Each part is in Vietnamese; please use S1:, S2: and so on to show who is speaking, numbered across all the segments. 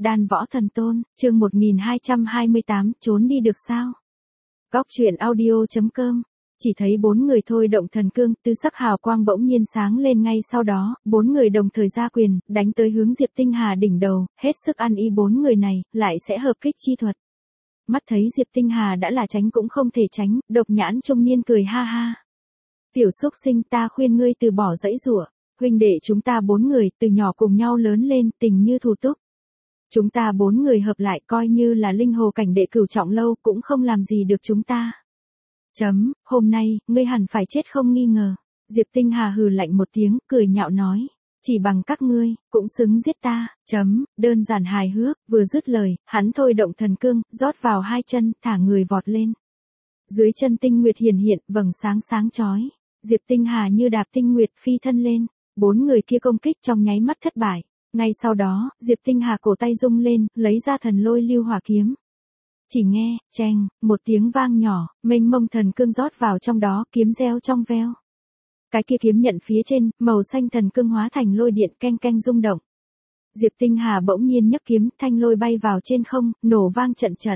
S1: Đan Võ Thần Tôn, chương 1228, trốn đi được sao? Góc truyện audio.com. Chỉ thấy bốn người thôi động thần cương, tư sắc hào quang bỗng nhiên sáng lên ngay sau đó, bốn người đồng thời ra quyền, đánh tới hướng Diệp Tinh Hà đỉnh đầu, hết sức ăn ý bốn người này, lại sẽ hợp kích chi thuật. Mắt thấy Diệp Tinh Hà đã là tránh cũng không thể tránh, độc nhãn trung niên cười ha ha. Tiểu xúc sinh, ta khuyên ngươi từ bỏ dãy giụa, huynh đệ chúng ta bốn người từ nhỏ cùng nhau lớn lên, tình như thủ túc. Chúng ta bốn người hợp lại coi như là linh hồ cảnh đệ cửu trọng lâu cũng không làm gì được chúng ta. Hôm nay, ngươi hẳn phải chết không nghi ngờ. Diệp Tinh Hà hừ lạnh một tiếng, cười nhạo nói. Chỉ bằng các ngươi, cũng xứng giết ta. Đơn giản hài hước, vừa dứt lời, hắn thôi động thần cương, rót vào hai chân, thả người vọt lên. Dưới chân tinh nguyệt hiển hiện, vầng sáng sáng chói. Diệp Tinh Hà như đạp tinh nguyệt phi thân lên. Bốn người kia công kích trong nháy mắt thất bại. Ngay sau đó, Diệp Tinh Hà cổ tay rung lên, lấy ra thần lôi lưu hỏa kiếm. Chỉ nghe, cheng, một tiếng vang nhỏ, mênh mông thần cương rót vào trong đó, kiếm reo trong veo. Cái kia kiếm nhận phía trên, màu xanh thần cương hóa thành lôi điện keng keng rung động. Diệp Tinh Hà bỗng nhiên nhấc kiếm, thanh lôi bay vào trên không, nổ vang trận trận.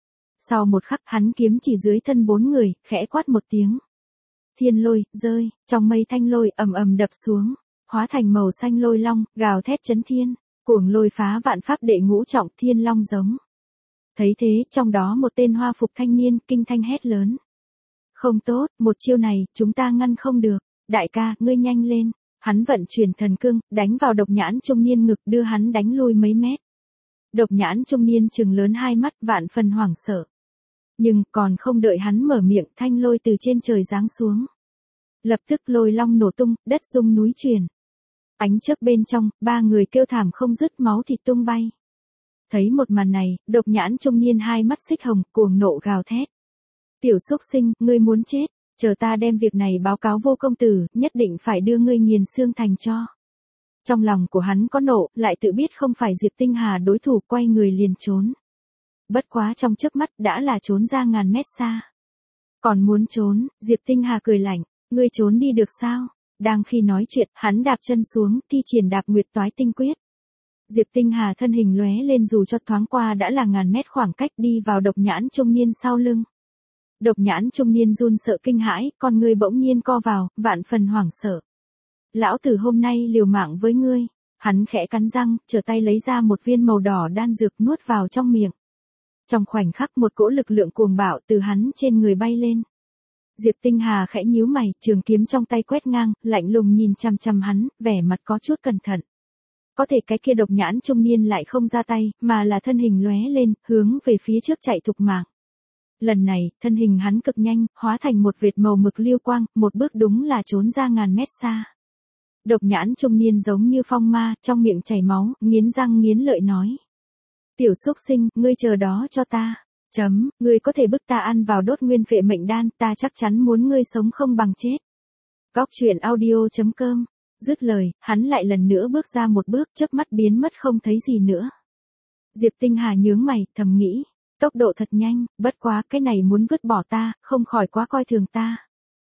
S1: Sau một khắc, hắn kiếm chỉ dưới thân bốn người, khẽ quát một tiếng. Thiên lôi, rơi, trong mây thanh lôi ầm ầm đập xuống, hóa thành màu xanh lôi long, gào thét chấn thiên, cuồng lôi phá vạn pháp đệ ngũ trọng thiên long giống. Thấy thế, trong đó một tên hoa phục thanh niên kinh thanh hét lớn. Không tốt, một chiêu này, chúng ta ngăn không được. Đại ca, ngươi nhanh lên. Hắn vận chuyển thần cương, đánh vào độc nhãn trung niên ngực, đưa hắn đánh lui mấy mét. Độc nhãn trung niên trừng lớn hai mắt, vạn phần hoảng sợ. Nhưng, còn không đợi hắn mở miệng, thanh lôi từ trên trời giáng xuống. Lập tức lôi long nổ tung, đất rung núi chuyển. Ánh chớp bên trong, ba người kêu thảm không dứt, máu thịt tung bay. Thấy một màn này, độc nhãn trung niên hai mắt xích hồng, cuồng nộ gào thét. Tiểu xúc sinh, ngươi muốn chết, chờ ta đem việc này báo cáo vô công tử, nhất định phải đưa ngươi nghiền xương thành cho. Trong lòng của hắn có nộ, lại tự biết không phải Diệp Tinh Hà đối thủ, quay người liền trốn. Bất quá trong chớp mắt đã là trốn ra ngàn mét xa. Còn muốn trốn, Diệp Tinh Hà cười lạnh, ngươi trốn đi được sao? Đang khi nói chuyện, hắn đạp chân xuống, thi triển đạp nguyệt toái tinh quyết. Diệp Tinh Hà thân hình lóe lên dù cho thoáng qua đã là ngàn mét khoảng cách đi vào độc nhãn trung niên sau lưng. Độc nhãn trung niên run sợ kinh hãi, con người bỗng nhiên co vào, vạn phần hoảng sợ. Lão tử hôm nay liều mạng với ngươi. Hắn khẽ cắn răng, trở tay lấy ra một viên màu đỏ đan dược nuốt vào trong miệng. Trong khoảnh khắc một cỗ lực lượng cuồng bạo từ hắn trên người bay lên. Diệp Tinh Hà khẽ nhíu mày, trường kiếm trong tay quét ngang, lạnh lùng nhìn chằm chằm hắn, vẻ mặt có chút cẩn thận. Có thể cái kia độc nhãn trung niên lại không ra tay, mà là thân hình lóe lên, hướng về phía trước chạy thục mạng. Lần này, thân hình hắn cực nhanh, hóa thành một vệt màu mực lưu quang, một bước đúng là trốn ra ngàn mét xa. Độc nhãn trung niên giống như phong ma, trong miệng chảy máu, nghiến răng nghiến lợi nói. Tiểu xúc sinh, ngươi chờ đó cho ta. Ngươi có thể bức ta ăn vào đốt nguyên phệ mệnh đan, ta chắc chắn muốn ngươi sống không bằng chết. Góc truyện audio.com. Dứt lời, hắn lại lần nữa bước ra một bước, chớp mắt biến mất không thấy gì nữa. Diệp Tinh Hà nhướng mày, thầm nghĩ, tốc độ thật nhanh, bất quá cái này muốn vứt bỏ ta, không khỏi quá coi thường ta.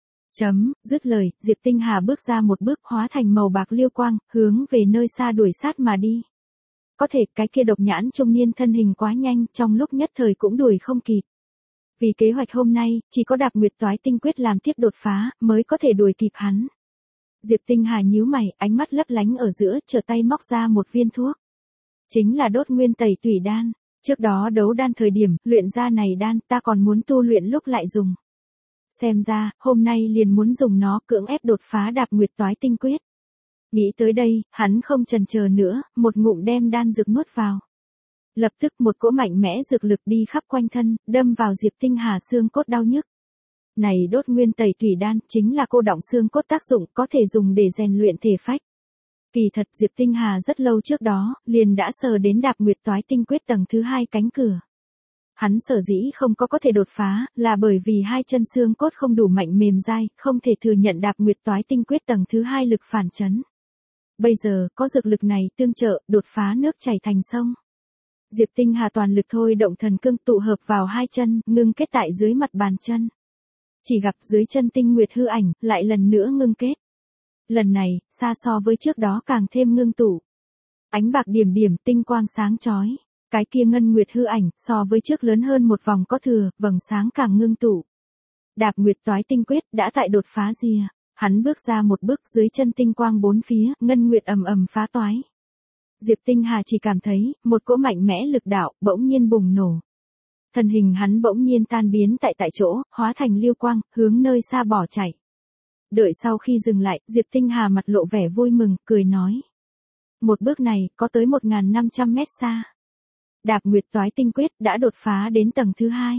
S1: Dứt lời, Diệp Tinh Hà bước ra một bước hóa thành màu bạc liêu quang, hướng về nơi xa đuổi sát mà đi. Có thể cái kia độc nhãn trung niên thân hình quá nhanh, trong lúc nhất thời cũng đuổi không kịp. Vì kế hoạch hôm nay, chỉ có đạp nguyệt toái tinh quyết làm tiếp đột phá, mới có thể đuổi kịp hắn. Diệp Tinh Hà nhíu mày, ánh mắt lấp lánh ở giữa, trở tay móc ra một viên thuốc. Chính là đốt nguyên tẩy tủy đan. Trước đó đấu đan thời điểm, luyện ra này đan, ta còn muốn tu luyện lúc lại dùng. Xem ra, hôm nay liền muốn dùng nó cưỡng ép đột phá đạp nguyệt toái tinh quyết. Nghĩ tới đây, hắn không chần chờ nữa, một ngụm đem đan dược nuốt vào. Lập tức một cỗ mạnh mẽ dược lực đi khắp quanh thân, đâm vào Diệp Tinh Hà xương cốt đau nhức. Này đốt nguyên tẩy tủy đan, chính là cô đọng xương cốt tác dụng, có thể dùng để rèn luyện thể phách. Kỳ thật Diệp Tinh Hà rất lâu trước đó, liền đã sờ đến đạp nguyệt toái tinh quyết tầng thứ 2 cánh cửa. Hắn sở dĩ không có thể đột phá, là bởi vì hai chân xương cốt không đủ mạnh mềm dai, không thể thừa nhận đạp nguyệt toái tinh quyết tầng thứ 2 lực phản chấn. Bây giờ, có dược lực này tương trợ, đột phá nước chảy thành sông. Diệp Tinh Hà toàn lực thôi động thần cương tụ hợp vào hai chân, ngưng kết tại dưới mặt bàn chân. Chỉ gặp dưới chân tinh nguyệt hư ảnh, lại lần nữa ngưng kết. Lần này, xa so với trước đó càng thêm ngưng tụ. Ánh bạc điểm điểm tinh quang sáng chói. Cái kia ngân nguyệt hư ảnh, so với trước lớn hơn một vòng có thừa, vầng sáng càng ngưng tụ. Đạp nguyệt toái tinh quyết đã tại đột phá rìa. Hắn bước ra một bước, dưới chân tinh quang bốn phía, ngân nguyệt ầm ầm phá toái. Diệp Tinh Hà chỉ cảm thấy, một cỗ mạnh mẽ lực đạo, bỗng nhiên bùng nổ. Thân hình hắn bỗng nhiên tan biến tại chỗ, hóa thành liêu quang, hướng nơi xa bỏ chạy. Đợi sau khi dừng lại, Diệp Tinh Hà mặt lộ vẻ vui mừng, cười nói. Một bước này, có tới 1.500 mét xa. Đạp nguyệt toái tinh quyết đã đột phá đến tầng thứ 2.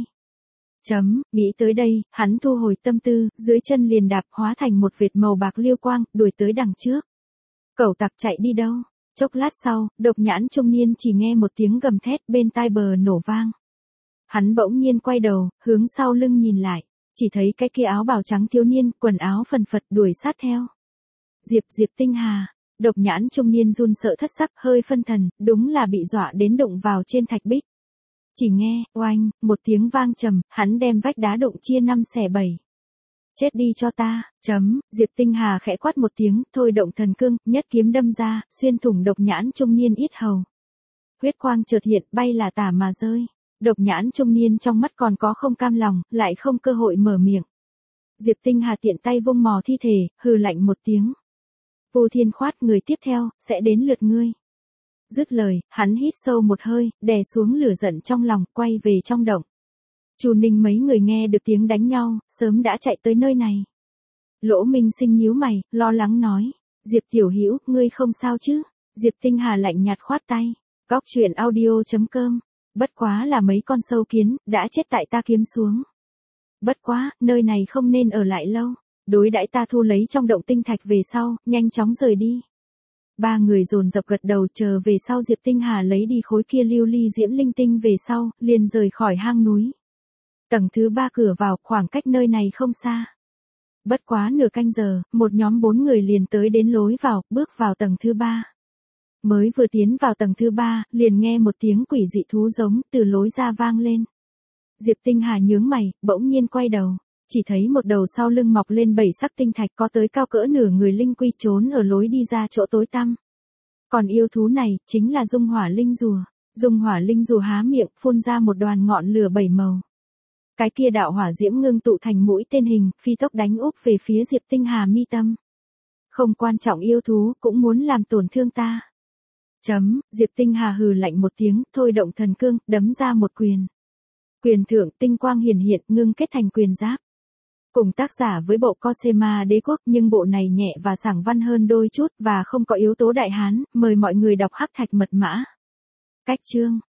S1: Nghĩ tới đây, hắn thu hồi tâm tư, dưới chân liền đạp hóa thành một vệt màu bạc liêu quang, đuổi tới đằng trước. Cẩu tặc chạy đi đâu? Chốc lát sau, độc nhãn trung niên chỉ nghe một tiếng gầm thét bên tai bờ nổ vang. Hắn bỗng nhiên quay đầu, hướng sau lưng nhìn lại, chỉ thấy cái kia áo bào trắng thiếu niên, quần áo phần phật đuổi sát theo. Diệp Tinh Hà, độc nhãn trung niên run sợ thất sắc, hơi phân thần, đúng là bị dọa đến đụng vào trên thạch bích. Chỉ nghe, oanh, một tiếng vang trầm, hắn đem vách đá đụng chia 5/7. Chết đi cho ta, Diệp Tinh Hà khẽ quát một tiếng, thôi động thần cương, nhất kiếm đâm ra, xuyên thủng độc nhãn trung niên yết hầu. Huyết quang chợt hiện, bay là tả mà rơi. Độc nhãn trung niên trong mắt còn có không cam lòng, lại không cơ hội mở miệng. Diệp Tinh Hà tiện tay vung mò thi thể, hừ lạnh một tiếng. Vô Thiên khoát, người tiếp theo, sẽ đến lượt ngươi. Dứt lời, hắn hít sâu một hơi, đè xuống lửa giận trong lòng, quay về trong động. Chu Ninh mấy người nghe được tiếng đánh nhau, sớm đã chạy tới nơi này. Lỗ Minh Sinh nhíu mày, lo lắng nói. Diệp tiểu hữu, ngươi không sao chứ? Diệp Tinh Hà lạnh nhạt khoát tay. Góc truyện audio.com. Bất quá là mấy con sâu kiến, đã chết tại ta kiếm xuống. Bất quá, nơi này không nên ở lại lâu. Đối đãi ta thu lấy trong động tinh thạch về sau, nhanh chóng rời đi. Ba người dồn dập gật đầu, chờ về sau Diệp Tinh Hà lấy đi khối kia lưu ly diễm linh tinh về sau, liền rời khỏi hang núi. Tầng thứ 3 cửa vào, khoảng cách nơi này không xa. Bất quá nửa canh giờ, một nhóm 4 người liền tới đến lối vào, bước vào tầng thứ 3. Mới vừa tiến vào tầng thứ 3, liền nghe một tiếng quỷ dị thú giống từ lối ra vang lên. Diệp Tinh Hà nhướng mày, bỗng nhiên quay đầu, chỉ thấy một đầu sau lưng mọc lên 7 sắc tinh thạch, có tới cao cỡ nửa người linh quy trốn ở lối đi ra chỗ tối tăm. Còn yêu thú này, chính là Dung Hỏa Linh Rùa. Dung Hỏa Linh Rùa há miệng, phun ra một đoàn ngọn lửa 7 màu. Cái kia đạo hỏa diễm ngưng tụ thành mũi tên hình, phi tốc đánh úp về phía Diệp Tinh Hà mi tâm. Không quan trọng yêu thú, cũng muốn làm tổn thương ta. Diệp Tinh Hà hừ lạnh một tiếng, thôi động thần cương, đấm ra một quyền. Quyền thượng tinh quang hiển hiện, ngưng kết thành quyền giáp. Cùng tác giả với bộ Cosema Đế Quốc, nhưng bộ này nhẹ và sảng văn hơn đôi chút và không có yếu tố đại hán, mời mọi người đọc Hắc Thạch Mật Mã. Cách chương